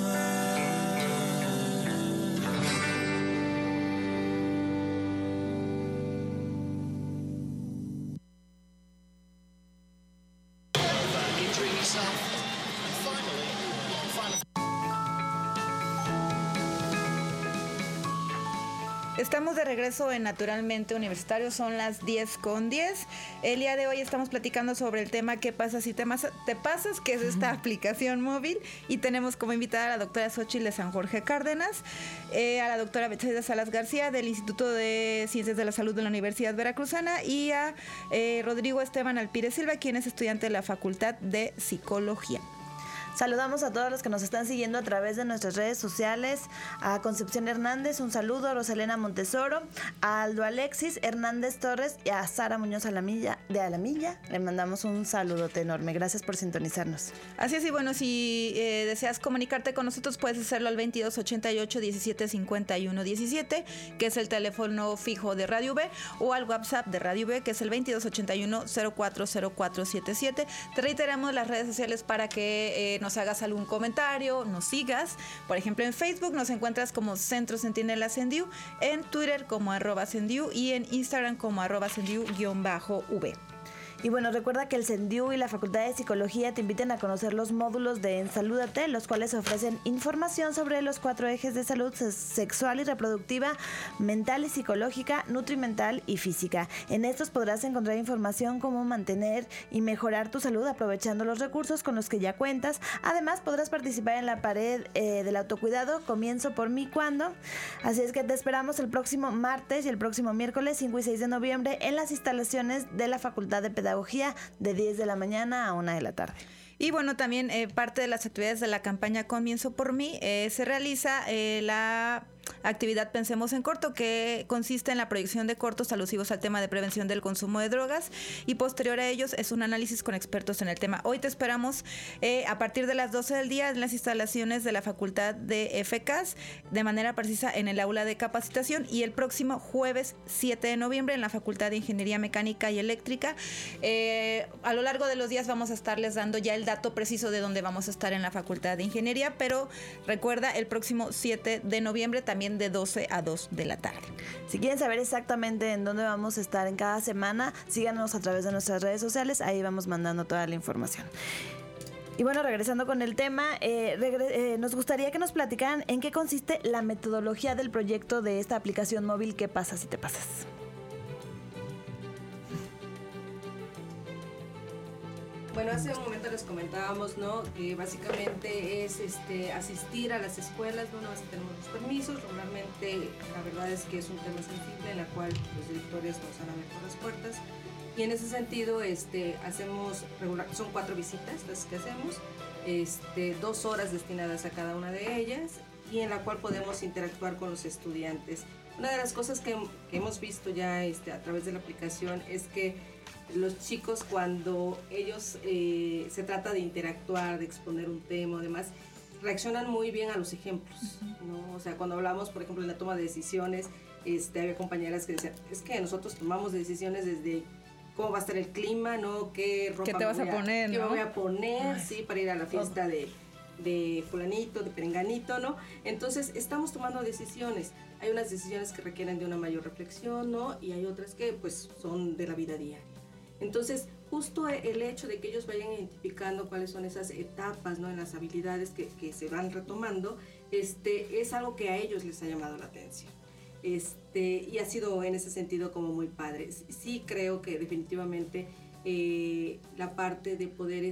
Estamos de regreso en Naturalmente Universitario, son las 10:10. El día de hoy estamos platicando sobre el tema ¿Qué pasa si te pasas?, que es esta aplicación móvil, y tenemos como invitada a la doctora Xochitl de San Jorge Cárdenas, a la doctora Betsaida Salas García del Instituto de Ciencias de la Salud de la Universidad Veracruzana, y a Rodrigo Esteban Alpírez Silva, quien es estudiante de la Facultad de Psicología. Saludamos a todos los que nos están siguiendo a través de nuestras redes sociales. A Concepción Hernández, un saludo. A Rosalena Montesoro, a Aldo Alexis Hernández Torres y a Sara Muñoz Alamilla, le mandamos un saludote enorme. Gracias por sintonizarnos. Así es, y bueno, si deseas comunicarte con nosotros, puedes hacerlo al 2288 17 51 17, que es el teléfono fijo de Radio B, o al WhatsApp de Radio B, que es el 2281 040477. Te reiteramos las redes sociales para que nos hagas algún comentario, nos sigas. Por ejemplo, en Facebook nos encuentras como Centro Centinela Sendiu, en Twitter como @Sendiu y en Instagram como @Sendiu_V. Y bueno, recuerda que el CENDIU y la Facultad de Psicología te inviten a conocer los módulos de Ensalúdate, los cuales ofrecen información sobre los 4 ejes de salud sexual y reproductiva, mental y psicológica, nutrimental y física. En estos podrás encontrar información cómo mantener y mejorar tu salud aprovechando los recursos con los que ya cuentas. Además, podrás participar en la pared del autocuidado Comienzo por mí cuando. Así es que te esperamos el próximo martes y el próximo miércoles 5 y 6 de noviembre en las instalaciones de la Facultad de Pedagogía de 10 de la mañana a 1 de la tarde. Y bueno, también parte de las actividades de la campaña Comienzo por mí, se realiza la actividad Pensemos en Corto, que consiste en la proyección de cortos alusivos al tema de prevención del consumo de drogas, y posterior a ellos es un análisis con expertos en el tema. Hoy te esperamos a partir de las 12 del día en las instalaciones de la Facultad de FCAS, de manera precisa en el aula de capacitación, y el próximo jueves 7 de noviembre en la Facultad de Ingeniería Mecánica y Eléctrica. A lo largo de los días vamos a estarles dando ya el dato preciso de dónde vamos a estar en la Facultad de Ingeniería, pero recuerda, el próximo 7 de noviembre también de 12 a 2 de la tarde. Si quieren saber exactamente en dónde vamos a estar en cada semana, síganos a través de nuestras redes sociales, ahí vamos mandando toda la información. Y bueno, regresando con el tema, nos gustaría que nos platicaran en qué consiste la metodología del proyecto de esta aplicación móvil ¿Qué pasa si te pasas? Bueno, hace un momento les comentábamos, ¿no?, que básicamente es asistir a las escuelas, ¿no? Una vez que tenemos los permisos. Regularmente la verdad es que es un tema sensible en la cual los directores nos han abierto las puertas, y en ese sentido hacemos son 4 visitas las que hacemos, 2 horas destinadas a cada una de ellas, y en la cual podemos interactuar con los estudiantes. Una de las cosas que hemos visto ya a través de la aplicación es que los chicos, cuando ellos se trata de interactuar, de exponer un tema o demás, reaccionan muy bien a los ejemplos, ¿no? O sea, cuando hablamos, por ejemplo, en la toma de decisiones, había compañeras que decían, es que nosotros tomamos decisiones desde cómo va a estar el clima, ¿no? ¿Qué ropa ¿Qué te vas a poner, ¿qué no? voy a poner? Sí, para ir a la fiesta de fulanito, de perenganito, ¿no? Entonces, estamos tomando decisiones. Hay unas decisiones que requieren de una mayor reflexión, ¿no? Y hay otras que, pues, son de la vida diaria. Entonces, justo el hecho de que ellos vayan identificando cuáles son esas etapas, ¿no?, en las habilidades que se van retomando, es algo que a ellos les ha llamado la atención. Y ha sido en ese sentido como muy padre. Sí creo que definitivamente la parte de poder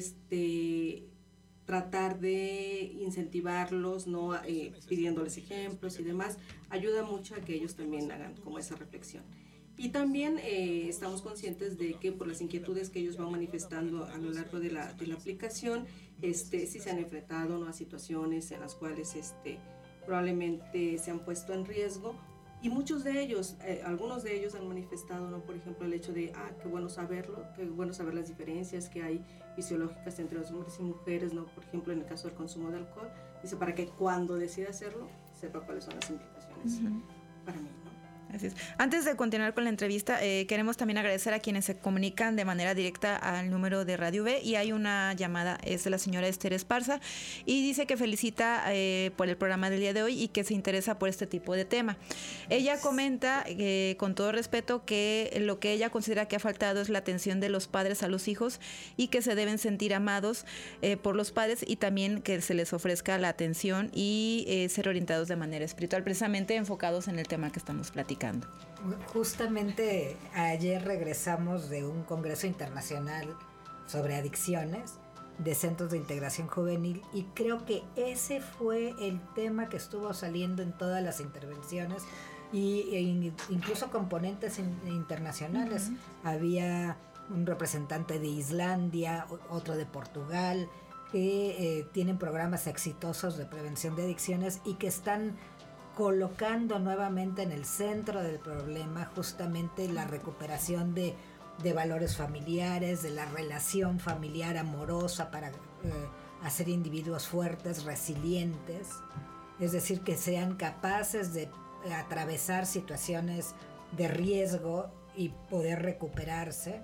tratar de incentivarlos, ¿no?, pidiéndoles ejemplos y demás, ayuda mucho a que ellos también hagan como esa reflexión. Y también estamos conscientes de que por las inquietudes que ellos van manifestando a lo largo de la aplicación, sí se han enfrentado, ¿no?, a situaciones en las cuales probablemente se han puesto en riesgo, y muchos de ellos, algunos de ellos han manifestado, ¿no?, por ejemplo, el hecho de, qué bueno saberlo, qué bueno saber las diferencias que hay fisiológicas entre los hombres y mujeres, ¿no?, por ejemplo, en el caso del consumo de alcohol, dice, para que cuando decida hacerlo, sepa cuáles son las implicaciones para mí, ¿no? Así es. Antes de continuar con la entrevista, queremos también agradecer a quienes se comunican de manera directa al número de Radio B, y hay una llamada, es de la señora Esther Esparza, y dice que felicita por el programa del día de hoy y que se interesa por este tipo de tema. Ella comenta, con todo respeto, que lo que ella considera que ha faltado es la atención de los padres a los hijos, y que se deben sentir amados por los padres, y también que se les ofrezca la atención y ser orientados de manera espiritual, precisamente enfocados en el tema que estamos platicando. Justamente ayer regresamos de un congreso internacional sobre adicciones de centros de integración juvenil, y creo que ese fue el tema que estuvo saliendo en todas las intervenciones, e incluso componentes internacionales. Había un representante de Islandia, otro de Portugal, que tienen programas exitosos de prevención de adicciones y que están colocando nuevamente en el centro del problema justamente la recuperación de valores familiares, de la relación familiar amorosa para hacer individuos fuertes, resilientes, es decir, que sean capaces de atravesar situaciones de riesgo y poder recuperarse.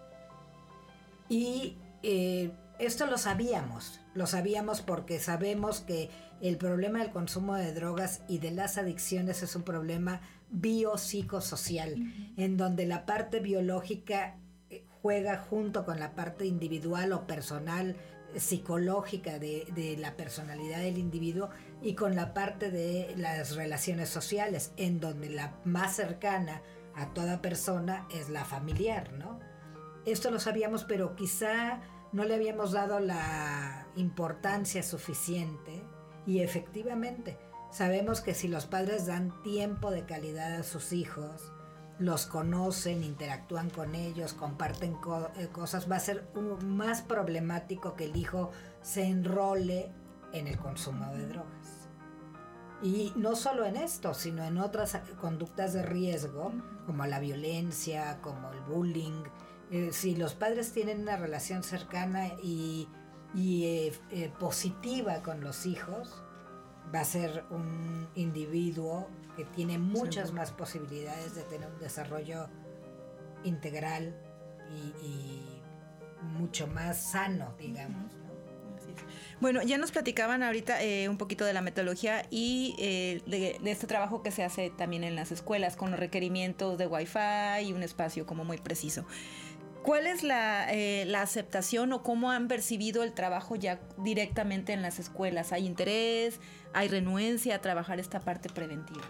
Y esto lo sabíamos porque sabemos que el problema del consumo de drogas y de las adicciones es un problema biopsicosocial, en donde la parte biológica juega junto con la parte individual o personal, psicológica de la personalidad del individuo y con la parte de las relaciones sociales, en donde la más cercana a toda persona es la familiar, ¿no? Esto lo sabíamos, pero quizá no le habíamos dado la importancia suficiente, y efectivamente sabemos que si los padres dan tiempo de calidad a sus hijos, los conocen, interactúan con ellos, comparten cosas, va a ser más problemático que el hijo se enrole en el consumo de drogas. Y no solo en esto, sino en otras conductas de riesgo, como la violencia, como el bullying. Si los padres tienen una relación cercana y positiva con los hijos, va a ser un individuo que tiene muchas más posibilidades de tener un desarrollo integral y mucho más sano, digamos, ¿no? Bueno, ya nos platicaban ahorita un poquito de la metodología y de este trabajo que se hace también en las escuelas con los requerimientos de Wi-Fi y un espacio como muy preciso. ¿Cuál es la aceptación o cómo han percibido el trabajo ya directamente en las escuelas? ¿Hay interés? ¿Hay renuencia a trabajar esta parte preventiva?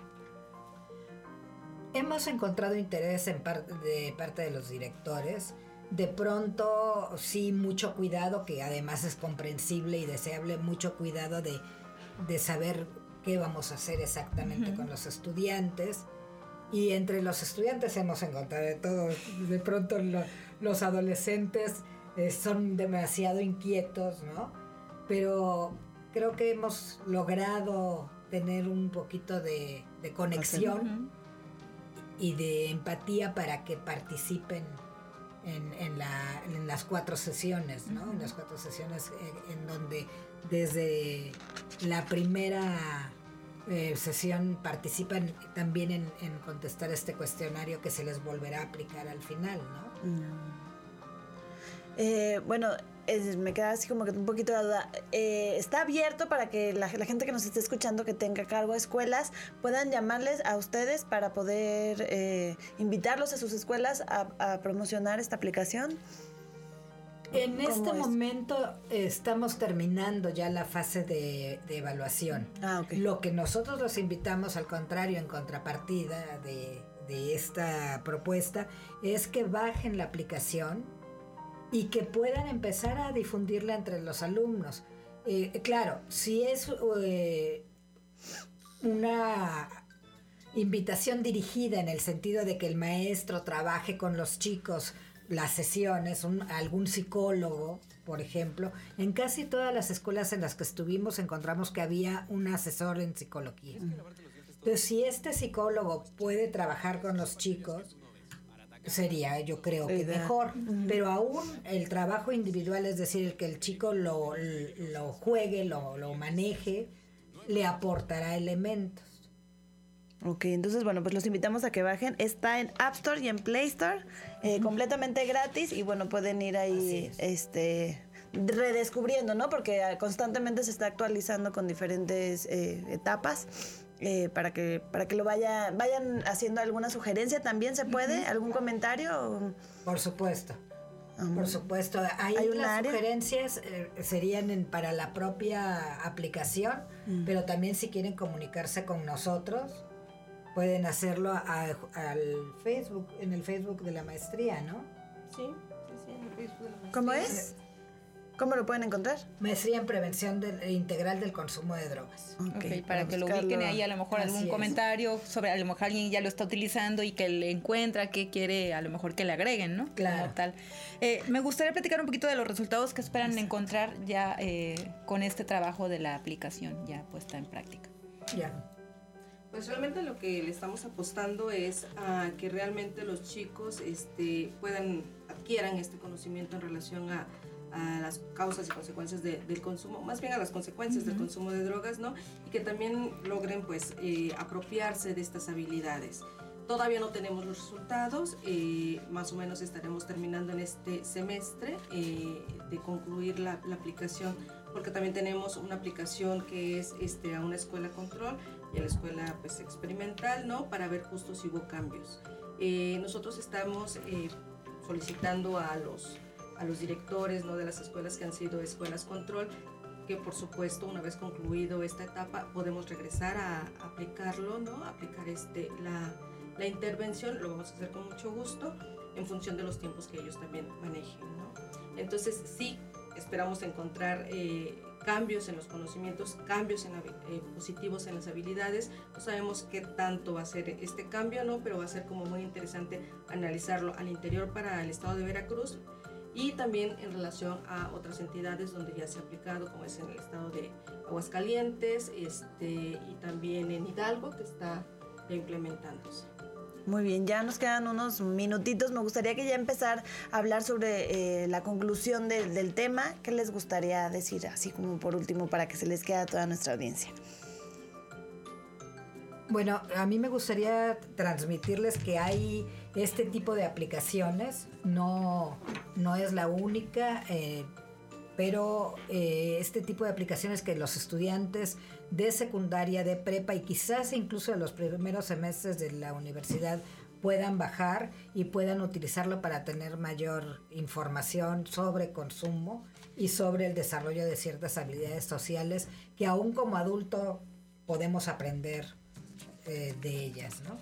Hemos encontrado interés de parte de los directores. De pronto, sí, mucho cuidado, que además es comprensible y deseable, mucho cuidado de saber qué vamos a hacer exactamente con los estudiantes. Y entre los estudiantes hemos encontrado de todo. De pronto los adolescentes son demasiado inquietos, ¿no? Pero creo que hemos logrado tener un poquito de conexión y de empatía para que participen en las 4 sesiones, ¿no? En las 4 sesiones en donde desde la primera sesión participan también en contestar este cuestionario que se les volverá a aplicar al final, ¿no? Bueno, me queda así como que un poquito de duda. ¿Está abierto para que la gente que nos esté escuchando que tenga cargo de escuelas puedan llamarles a ustedes para poder invitarlos a sus escuelas a promocionar esta aplicación? En este momento estamos terminando ya la fase de evaluación. Okay. Lo que nosotros los invitamos, al contrario, en contrapartida de esta propuesta, es que bajen la aplicación y que puedan empezar a difundirla entre los alumnos. Claro, si es una invitación dirigida en el sentido de que el maestro trabaje con los chicos las sesiones, algún psicólogo, por ejemplo, en casi todas las escuelas en las que estuvimos encontramos que había un asesor en psicología. Entonces, si este psicólogo puede trabajar con los chicos, sería, yo creo que mejor, pero aún el trabajo individual, es decir, el que el chico lo juegue, lo maneje, le aportará elementos. Ok, entonces, bueno, pues los invitamos a que bajen. Está en App Store y en Play Store, completamente gratis, y bueno, pueden ir ahí redescubriendo, ¿no? Porque constantemente se está actualizando con diferentes etapas. Para que lo vayan haciendo alguna sugerencia. ¿También se puede? ¿Algún comentario? Por supuesto. Por supuesto. Ahí ¿Hay un las área? sugerencias serían para la propia aplicación, pero también si quieren comunicarse con nosotros, pueden hacerlo al Facebook, en el Facebook de la maestría, ¿no? Sí, en el Facebook de la maestría. ¿Cómo es? ¿Cómo lo pueden encontrar? Maestría en Prevención Integral del Consumo de Drogas. Okay, para que lo ubiquen ahí, a lo mejor algún comentario sobre, a lo mejor alguien ya lo está utilizando y que le encuentra que quiere, a lo mejor que le agreguen, ¿no? Claro. Como tal. Me gustaría platicar un poquito de los resultados que esperan encontrar ya con este trabajo de la aplicación ya puesta en práctica. Ya. Pues realmente lo que le estamos apostando es a que realmente los chicos adquieran este conocimiento en relación a las causas y consecuencias del consumo, más bien a las consecuencias del consumo de drogas, ¿no? Y que también logren, pues, apropiarse de estas habilidades. Todavía no tenemos los resultados, más o menos estaremos terminando en este semestre de concluir la aplicación, porque también tenemos una aplicación que es a una escuela control y a la escuela, pues, experimental, ¿no? Para ver justo si hubo cambios. Nosotros estamos solicitando a los directores, ¿no?, de las escuelas que han sido escuelas control, que por supuesto una vez concluido esta etapa podemos regresar a aplicarlo, ¿no?, aplicar la intervención. Lo vamos a hacer con mucho gusto en función de los tiempos que ellos también manejen, ¿no? Entonces sí esperamos encontrar cambios en los conocimientos, cambios positivos en las habilidades. No sabemos qué tanto va a ser este cambio, ¿no?, pero va a ser como muy interesante analizarlo al interior para el estado de Veracruz y también en relación a otras entidades donde ya se ha aplicado, como es en el estado de Aguascalientes y también en Hidalgo, que está implementándose. Muy bien, ya nos quedan unos minutitos. Me gustaría que ya empezar a hablar sobre la conclusión del tema. ¿Qué les gustaría decir, así como por último, para que se les quede a toda nuestra audiencia? Bueno, a mí me gustaría transmitirles que hay este tipo de aplicaciones. No es la única, pero este tipo de aplicaciones que los estudiantes de secundaria, de prepa y quizás incluso de los primeros semestres de la universidad puedan bajar y puedan utilizarlo para tener mayor información sobre consumo y sobre el desarrollo de ciertas habilidades sociales que aún como adulto podemos aprender de ellas, ¿no?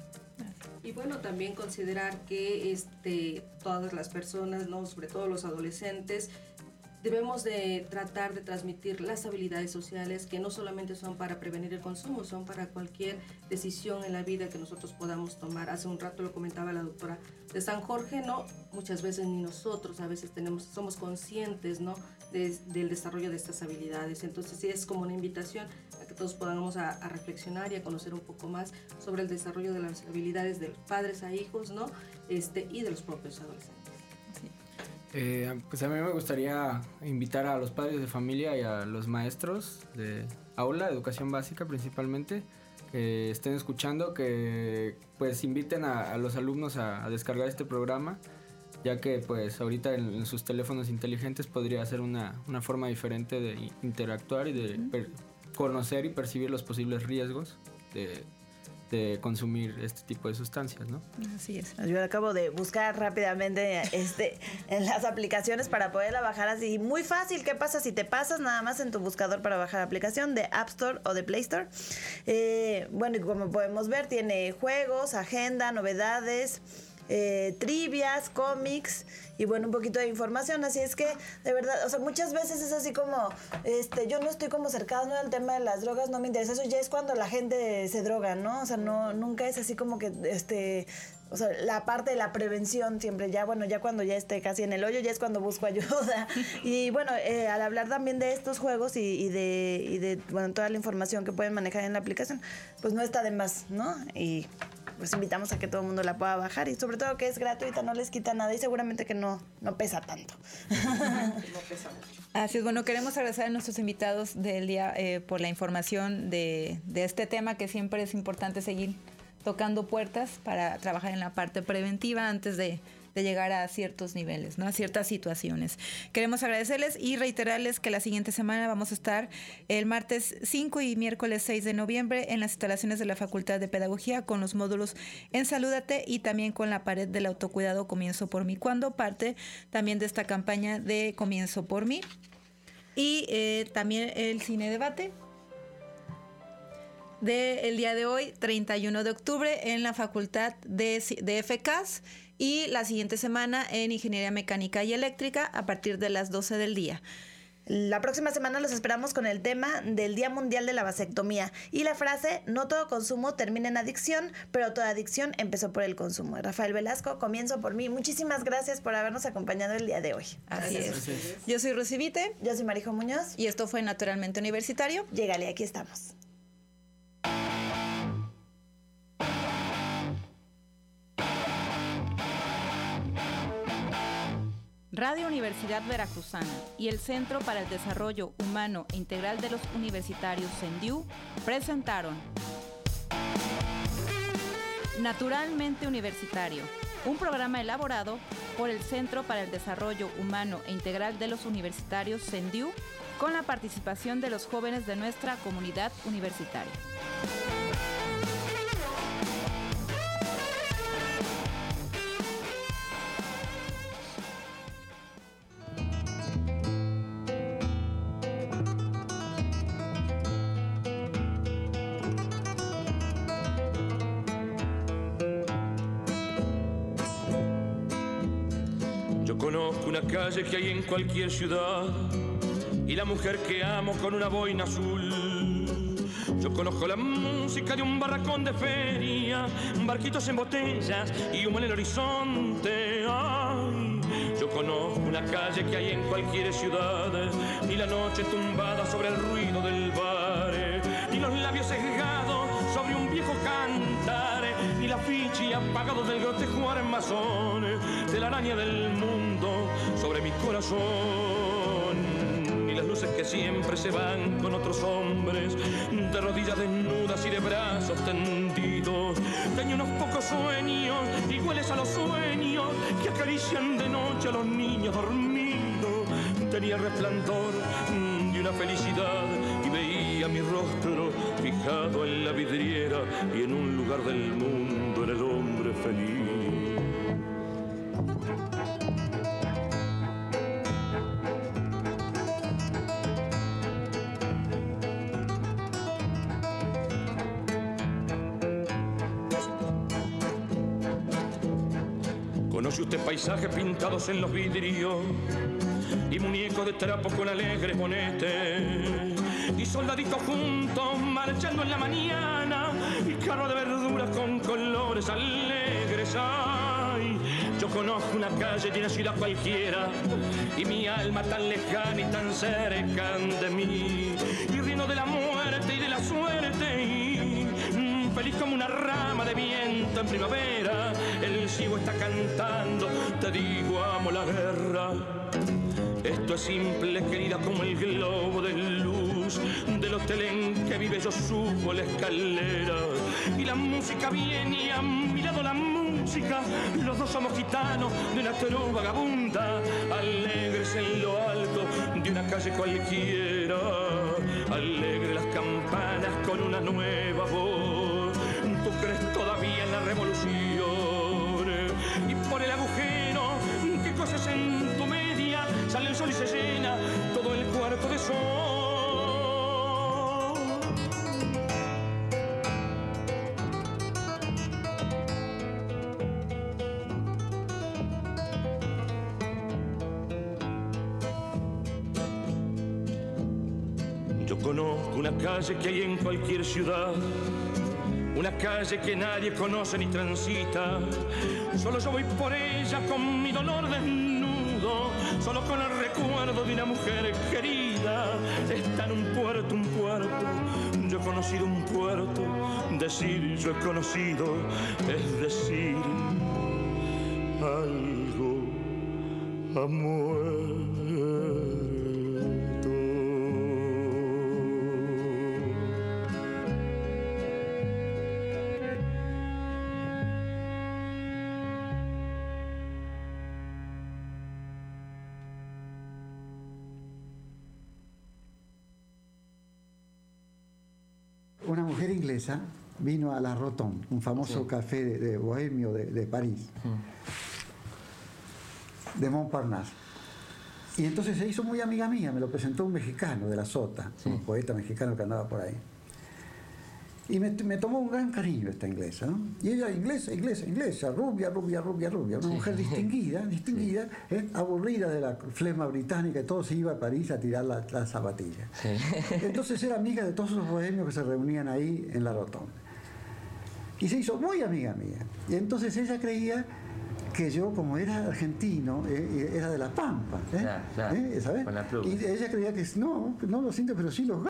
Y bueno, también considerar que todas las personas, ¿no?, sobre todo los adolescentes, debemos de tratar de transmitir las habilidades sociales que no solamente son para prevenir el consumo, son para cualquier decisión en la vida que nosotros podamos tomar. Hace un rato lo comentaba la doctora de San Jorge, ¿no? Muchas veces ni nosotros a veces somos conscientes, ¿no?, del desarrollo de estas habilidades. Entonces sí es como una invitación a que todos podamos a reflexionar y a conocer un poco más sobre el desarrollo de las habilidades de los padres a hijos, ¿no?, y de los propios adolescentes. Pues a mí me gustaría invitar a los padres de familia y a los maestros de aula, de educación básica principalmente, que estén escuchando, que pues inviten a los alumnos a descargar este programa, ya que pues ahorita en sus teléfonos inteligentes podría ser una forma diferente de interactuar y de conocer y percibir los posibles riesgos de consumir este tipo de sustancias, ¿no? Así es. Yo acabo de buscar rápidamente en las aplicaciones para poderla bajar así. Muy fácil. ¿Qué pasa si te pasas nada más en tu buscador para bajar aplicación de App Store o de Play Store? Bueno, y como podemos ver, tiene juegos, agenda, novedades, trivias, cómics y bueno, un poquito de información. Así es que de verdad, o sea, muchas veces es así como yo no estoy como cercano al tema de las drogas, no me interesa. Eso ya es cuando la gente se droga, ¿no? O sea, nunca es así como que o sea, la parte de la prevención siempre ya cuando ya esté casi en el hoyo ya es cuando busco ayuda. Y bueno, al hablar también de estos juegos y de bueno, toda la información que pueden manejar en la aplicación, pues no está de más, ¿no? Y pues invitamos a que todo el mundo la pueda bajar y sobre todo que es gratuita, no les quita nada y seguramente que no pesa tanto. No pesa mucho. Así es, bueno, queremos agradecer a nuestros invitados del día por la información de este tema, que siempre es importante seguir tocando puertas para trabajar en la parte preventiva antes de llegar a ciertos niveles, ¿no?, a ciertas situaciones. Queremos agradecerles y reiterarles que la siguiente semana vamos a estar el martes 5 y miércoles 6 de noviembre en las instalaciones de la Facultad de Pedagogía con los módulos en Salúdate y también con la pared del autocuidado Comienzo por mí, cuando parte también de esta campaña de Comienzo por mí. Y también el cine debate del día de hoy, 31 de octubre, en la Facultad de FCAS, y la siguiente semana en Ingeniería Mecánica y Eléctrica a partir de las 12 del día. La próxima semana los esperamos con el tema del Día Mundial de la Vasectomía y la frase: no todo consumo termina en adicción, pero toda adicción empezó por el consumo. Rafael Velasco, Comienzo por mí. Muchísimas gracias por habernos acompañado el día de hoy. Así es. Yo soy Rosy Vite. Yo soy Marijo Muñoz. Y esto fue Naturalmente Universitario. Llégale, aquí estamos. Radio Universidad Veracruzana y el Centro para el Desarrollo Humano e Integral de los Universitarios CENDIU presentaron Naturalmente Universitario, un programa elaborado por el Centro para el Desarrollo Humano e Integral de los Universitarios CENDIU con la participación de los jóvenes de nuestra comunidad universitaria. Yo conozco una calle que hay en cualquier ciudad y la mujer que amo con una boina azul. Yo conozco la música de un barracón de feria, barquitos en botellas y humo en el horizonte. Ay, yo conozco una calle que hay en cualquier ciudad y la noche tumbada sobre el ruido del bar, y los labios sesgados sobre un viejo cantar, y la fichi apagado del grotejo armazón de la araña del mundo sobre mi corazón, y las luces que siempre se van con otros hombres de rodillas desnudas y de brazos tendidos. Tenía unos pocos sueños iguales a los sueños que acarician de noche a los niños dormidos. Tenía el resplandor de una felicidad y veía mi rostro fijado en la vidriera, y en un lugar del mundo era el hombre feliz. ¿Conoce usted paisajes pintados en los vidrios y muñecos de trapo con alegres bonetes y soldaditos juntos marchando en la mañana y carro de verduras con colores alegres? Ay, yo conozco una calle de una ciudad cualquiera y mi alma tan lejana y tan cerca de mí, y riendo de la muerte y de la suerte, y feliz como una rama de viento en primavera. El ciego está cantando, te digo, amo la guerra. Esto es simple, querida, como el globo de luz del hotel en que vive. Yo subo la escalera y la música viene, y a mi lado la música. Los dos somos gitanos de una tribu vagabunda, alegres en lo alto de una calle cualquiera. Alegres las campanas con una nueva voz. Tú crees todavía en la revolución, y por el agujero que coses en tu media sale el sol y se llena todo el cuarto de sol. Yo conozco una calle que hay en cualquier ciudad, una calle que nadie conoce ni transita. Solo yo voy por ella con mi dolor desnudo, solo con el recuerdo de una mujer querida. Está en un puerto, yo he conocido un puerto. Decir yo he conocido es decir algo ha muerto. Una mujer inglesa vino a La Rotonde, un famoso café de bohemio de París, de Montparnasse. Y entonces se hizo muy amiga mía, me lo presentó un mexicano de la Sota, un poeta mexicano que andaba por ahí. Y me tomó un gran cariño esta inglesa, ¿no? Y ella inglesa, rubia, una mujer distinguida, aburrida de la flema británica, y todo se iba a París a tirar las zapatillas. Sí. Entonces era amiga de todos los bohemios que se reunían ahí en La Rotonde. Y se hizo muy amiga mía. Y entonces ella creía que yo, como era argentino, era de La Pampa, ¿sabes? Y ella creía que no lo siento, pero sí los